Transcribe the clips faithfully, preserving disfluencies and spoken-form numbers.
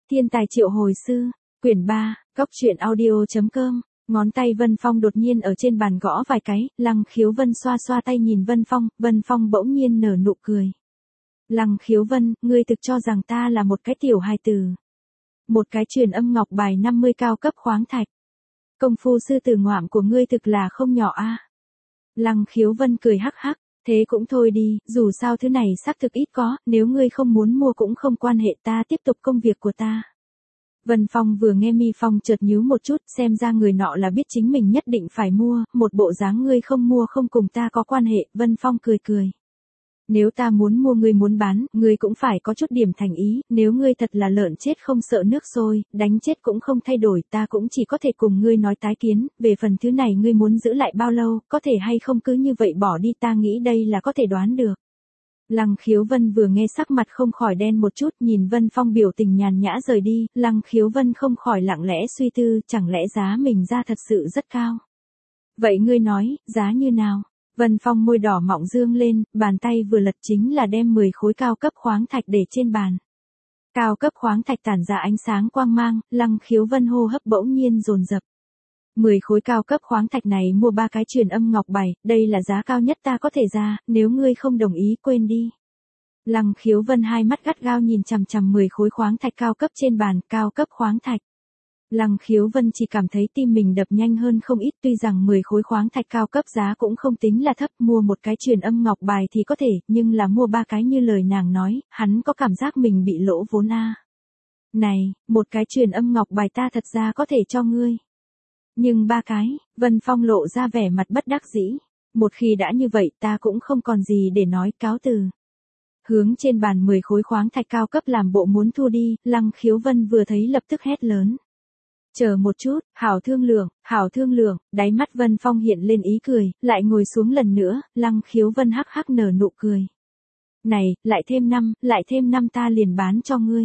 Thiên tài triệu hồi sư, quyển ba, cóc truyện audio chấm com. Ngón tay Vân Phong đột nhiên ở trên bàn gõ vài cái, Lăng Khiếu Vân xoa xoa tay nhìn Vân Phong, Vân Phong bỗng nhiên nở nụ cười. Lăng Khiếu Vân, ngươi thực cho rằng ta là một cái tiểu hài tử. Một cái truyền âm ngọc bài năm mươi cao cấp khoáng thạch. Công phu sư tử ngoạm của ngươi thực là không nhỏ a. Lăng Khiếu Vân cười hắc hắc, thế cũng thôi đi, dù sao thứ này xác thực ít có, nếu ngươi không muốn mua cũng không quan hệ, ta tiếp tục công việc của ta. Vân Phong vừa nghe mi phong chợt nhíu một chút, xem ra người nọ là biết chính mình nhất định phải mua, một bộ dáng ngươi không mua không cùng ta có quan hệ, Vân Phong cười cười. Nếu ta muốn mua ngươi muốn bán, ngươi cũng phải có chút điểm thành ý, nếu ngươi thật là lợn chết không sợ nước sôi, đánh chết cũng không thay đổi, ta cũng chỉ có thể cùng ngươi nói tái kiến, về phần thứ này ngươi muốn giữ lại bao lâu, có thể hay không cứ như vậy bỏ đi, ta nghĩ đây là có thể đoán được. Lăng Khiếu Vân vừa nghe sắc mặt không khỏi đen một chút, nhìn Vân Phong biểu tình nhàn nhã rời đi, Lăng Khiếu Vân không khỏi lặng lẽ suy tư, chẳng lẽ giá mình ra thật sự rất cao. Vậy ngươi nói, giá như nào? Vân Phong môi đỏ mọng dương lên, bàn tay vừa lật chính là đem mười khối cao cấp khoáng thạch để trên bàn. Cao cấp khoáng thạch tản ra ánh sáng quang mang, Lăng Khiếu Vân hô hấp bỗng nhiên dồn dập. mười khối cao cấp khoáng thạch này mua ba cái truyền âm ngọc bài, đây là giá cao nhất ta có thể ra, nếu ngươi không đồng ý quên đi. Lăng Khiếu Vân hai mắt gắt gao nhìn chằm chằm mười khối khoáng thạch cao cấp trên bàn, cao cấp khoáng thạch. Lăng Khiếu Vân chỉ cảm thấy tim mình đập nhanh hơn không ít, tuy rằng mười khối khoáng thạch cao cấp giá cũng không tính là thấp, mua một cái truyền âm ngọc bài thì có thể, nhưng là mua ba cái như lời nàng nói, hắn có cảm giác mình bị lỗ vốn a. Này, một cái truyền âm ngọc bài ta thật ra có thể cho ngươi. Nhưng ba cái, Vân Phong lộ ra vẻ mặt bất đắc dĩ. Một khi đã như vậy ta cũng không còn gì để nói, cáo từ. Hướng trên bàn mười khối khoáng thạch cao cấp làm bộ muốn thu đi, Lăng Khiếu Vân vừa thấy lập tức hét lớn. Chờ một chút, hảo thương lượng, hảo thương lượng, đáy mắt Vân Phong hiện lên ý cười, lại ngồi xuống lần nữa, Lăng Khiếu Vân hắc hắc nở nụ cười. Này, lại thêm năm, lại thêm năm ta liền bán cho ngươi.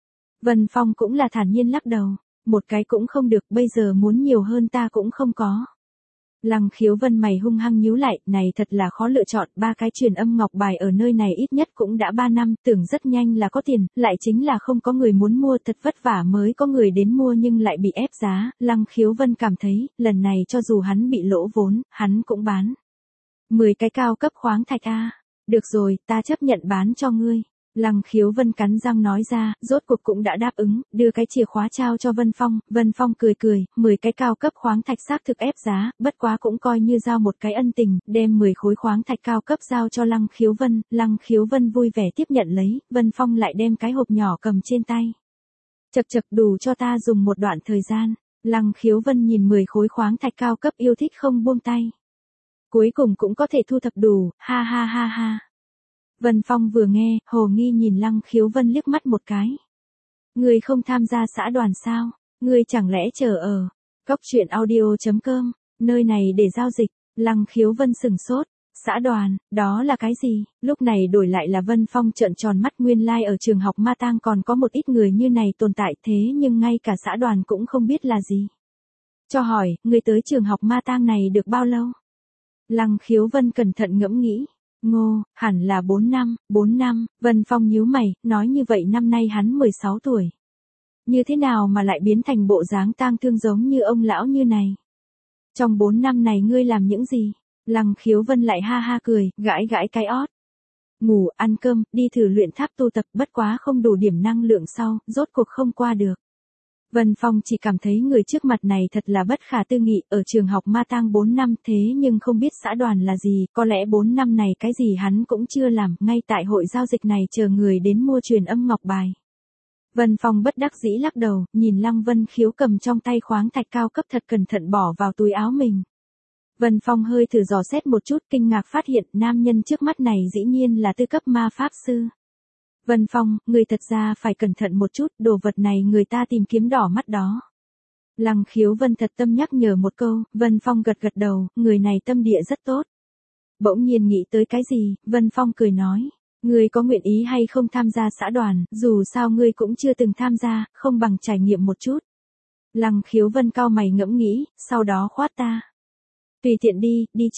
Vân Phong cũng là thản nhiên lắc đầu. Một cái cũng không được, bây giờ muốn nhiều hơn ta cũng không có. Lăng Khiếu Vân mày hung hăng nhíu lại, này thật là khó lựa chọn, ba cái truyền âm ngọc bài ở nơi này ít nhất cũng đã ba năm, tưởng rất nhanh là có tiền, lại chính là không có người muốn mua, thật vất vả mới có người đến mua nhưng lại bị ép giá, Lăng Khiếu Vân cảm thấy, lần này cho dù hắn bị lỗ vốn, hắn cũng bán. mười cái cao cấp khoáng thạch a, được rồi, ta chấp nhận bán cho ngươi. Lăng Khiếu Vân cắn răng nói ra, rốt cuộc cũng đã đáp ứng, đưa cái chìa khóa trao cho Vân Phong, Vân Phong cười cười, mười cái cao cấp khoáng thạch xác thực ép giá, bất quá cũng coi như giao một cái ân tình, đem mười khối khoáng thạch cao cấp giao cho Lăng Khiếu Vân, Lăng Khiếu Vân vui vẻ tiếp nhận lấy, Vân Phong lại đem cái hộp nhỏ cầm trên tay. Chật chật đủ cho ta dùng một đoạn thời gian, Lăng Khiếu Vân nhìn mười khối khoáng thạch cao cấp yêu thích không buông tay. Cuối cùng cũng có thể thu thập đủ, ha ha ha ha. Vân Phong vừa nghe, hồ nghi nhìn Lăng Khiếu Vân liếc mắt một cái. Ngươi không tham gia xã đoàn sao? Ngươi chẳng lẽ chờ ở cóc truyện audio chấm com, nơi này để giao dịch? Lăng Khiếu Vân sừng sốt. Xã đoàn, đó là cái gì? Lúc này đổi lại là Vân Phong trợn tròn mắt, nguyên lai like ở trường học Ma Tang còn có một ít người như này tồn tại, thế nhưng ngay cả xã đoàn cũng không biết là gì. Cho hỏi, ngươi tới trường học Ma Tang này được bao lâu? Lăng Khiếu Vân cẩn thận ngẫm nghĩ. Ngô, hẳn là bốn năm, bốn năm, Vân Phong nhíu mày, nói như vậy năm nay hắn mười sáu tuổi. Như thế nào mà lại biến thành bộ dáng tang thương giống như ông lão như này? Trong bốn năm này ngươi làm những gì? Lăng Khiếu Vân lại ha ha cười, gãi gãi cái ót. Ngủ, ăn cơm, đi thử luyện tháp tu tập, bất quá không đủ điểm năng lượng sau, rốt cuộc không qua được. Vân Phong chỉ cảm thấy người trước mặt này thật là bất khả tư nghị, ở trường học Ma Tang bốn năm thế nhưng không biết xã đoàn là gì, có lẽ bốn năm này cái gì hắn cũng chưa làm, ngay tại hội giao dịch này chờ người đến mua truyền âm ngọc bài. Vân Phong bất đắc dĩ lắc đầu, nhìn Lăng Vân Khiếu cầm trong tay khoáng thạch cao cấp thật cẩn thận bỏ vào túi áo mình. Vân Phong hơi thử dò xét một chút, kinh ngạc phát hiện nam nhân trước mắt này dĩ nhiên là tư cấp ma pháp sư. Vân Phong, người thật ra phải cẩn thận một chút, đồ vật này người ta tìm kiếm đỏ mắt đó. Lăng Khiếu Vân thật tâm nhắc nhở một câu, Vân Phong gật gật đầu, người này tâm địa rất tốt. Bỗng nhiên nghĩ tới cái gì, Vân Phong cười nói, ngươi có nguyện ý hay không tham gia xã đoàn, dù sao ngươi cũng chưa từng tham gia, không bằng trải nghiệm một chút. Lăng Khiếu Vân cau mày ngẫm nghĩ, sau đó khoát ta. Tùy tiện đi, đi trước.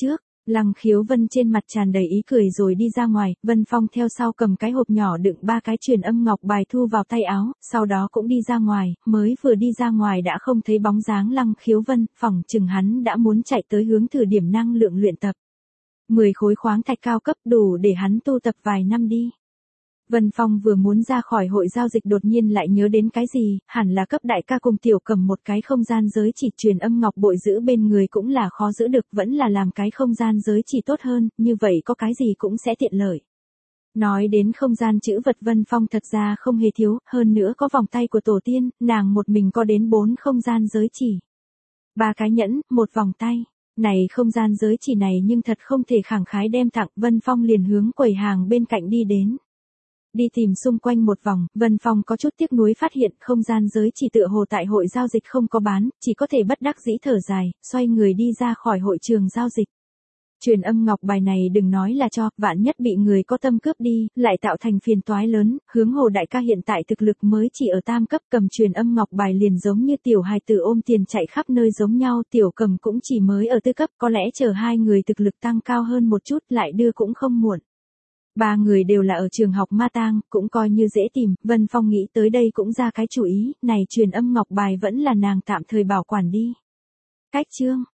Lăng Khiếu Vân trên mặt tràn đầy ý cười rồi đi ra ngoài, Vân Phong theo sau cầm cái hộp nhỏ đựng ba cái truyền âm ngọc bài thu vào tay áo, sau đó cũng đi ra ngoài, mới vừa đi ra ngoài đã không thấy bóng dáng Lăng Khiếu Vân, phỏng chừng hắn đã muốn chạy tới hướng thử điểm năng lượng luyện tập. mười khối khoáng thạch cao cấp đủ để hắn tu tập vài năm đi. Vân Phong vừa muốn ra khỏi hội giao dịch đột nhiên lại nhớ đến cái gì, hẳn là cấp đại ca cùng tiểu cầm một cái không gian giới chỉ truyền âm ngọc bội giữ bên người cũng là khó giữ được, vẫn là làm cái không gian giới chỉ tốt hơn, như vậy có cái gì cũng sẽ tiện lợi. Nói đến không gian chữ vật Vân Phong thật ra không hề thiếu, hơn nữa có vòng tay của tổ tiên, nàng một mình có đến bốn không gian giới chỉ. Ba cái nhẫn, một vòng tay. Này không gian giới chỉ này nhưng thật không thể khẳng khái đem tặng, Vân Phong liền hướng quầy hàng bên cạnh đi đến. Đi tìm xung quanh một vòng, Vân Phong có chút tiếc nuối phát hiện không gian giới chỉ tựa hồ tại hội giao dịch không có bán, chỉ có thể bất đắc dĩ thở dài, xoay người đi ra khỏi hội trường giao dịch. Truyền âm ngọc bài này đừng nói là cho, vạn nhất bị người có tâm cướp đi, lại tạo thành phiền toái lớn, hướng Hồ đại ca hiện tại thực lực mới chỉ ở tam cấp, cầm truyền âm ngọc bài liền giống như tiểu hài tử ôm tiền chạy khắp nơi giống nhau, tiểu cầm cũng chỉ mới ở tư cấp, có lẽ chờ hai người thực lực tăng cao hơn một chút lại đưa cũng không muộn. Ba người đều là ở trường học Ma Tang, cũng coi như dễ tìm, Vân Phong nghĩ tới đây cũng ra cái chủ ý, này truyền âm ngọc bài vẫn là nàng tạm thời bảo quản đi. Cách chương